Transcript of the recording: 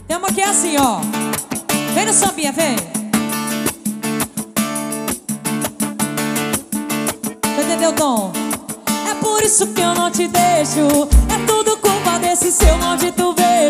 Tem uma que é assim, ó. Vem no sambinha, vem. Você entendeu, Tom? É por isso que eu não te deixo. É tudo culpa desse seu maldito beijo.